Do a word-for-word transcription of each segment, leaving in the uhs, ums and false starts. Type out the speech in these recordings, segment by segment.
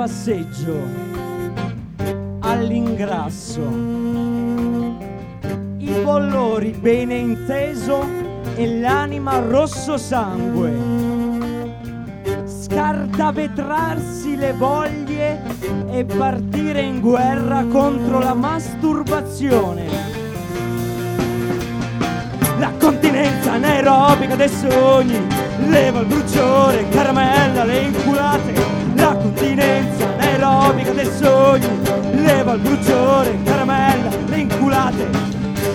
passeggio all'ingrasso, i bollori bene inteso e l'anima rosso sangue, scartavetrarsi le voglie e partire in guerra contro la masturbazione. La continenza anaerobica dei sogni leva il bruciore, caramella le inculate. La continenza anaerobica dei sogni leva il bruciore, caramella le inculate.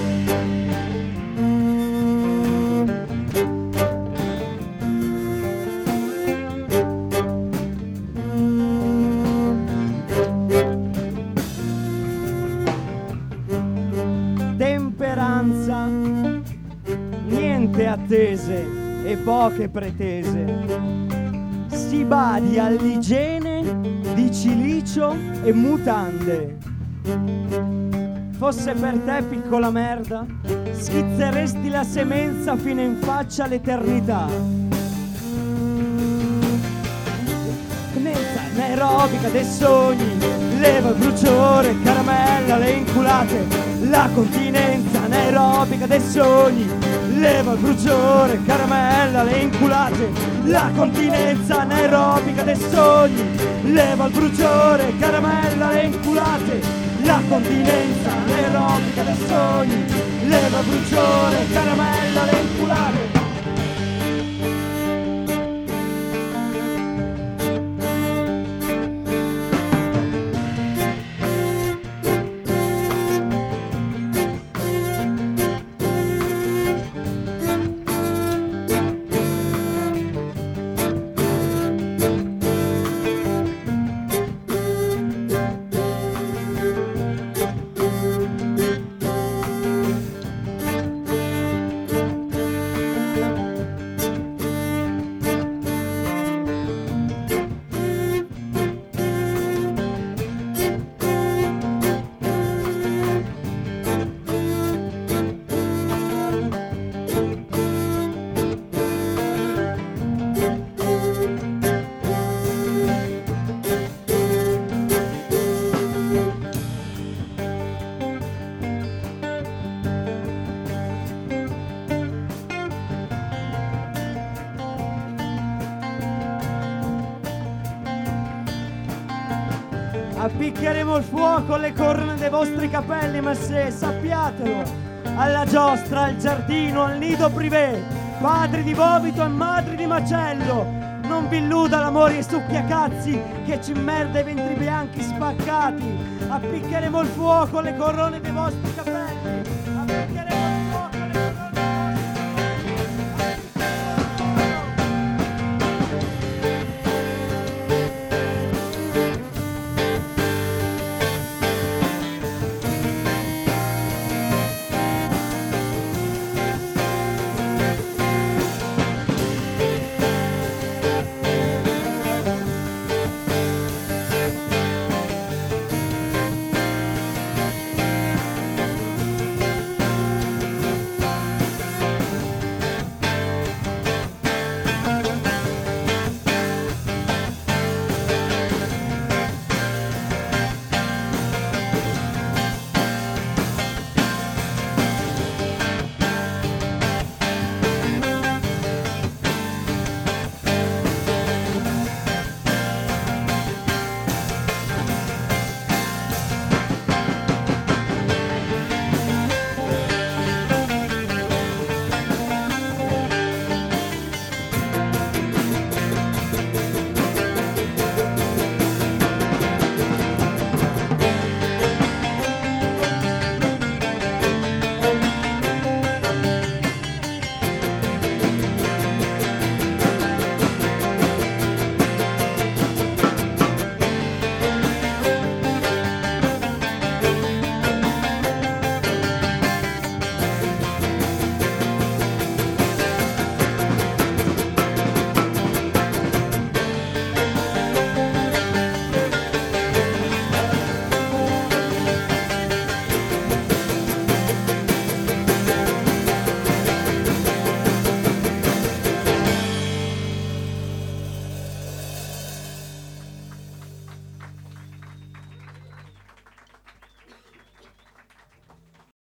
Temperanza, niente attese e poche pretese, si badi all'igiene di cilicio e mutande. Fosse per te piccola merda, schizzeresti la semenza fino in faccia all'eternità. Tenenza anaerobica dei sogni leva il bruciore, caramella le inculate. La continenza anaerobica dei sogni leva il bruciore, caramella le inculate. La continenza anaerobica dei sogni leva il bruciore, caramella le inculate. La continenza anaerobica dei sogni leva il bruciore, caramella le inculate. Appiccheremo il fuoco alle corna dei vostri capelli, ma se sappiatelo, alla giostra, al giardino, al nido privé, padri di vomito e madri di macello, non vi illuda l'amore e succhiacazzi che ci merda i ventri bianchi spaccati. Appiccheremo il fuoco alle corone dei vostri capelli.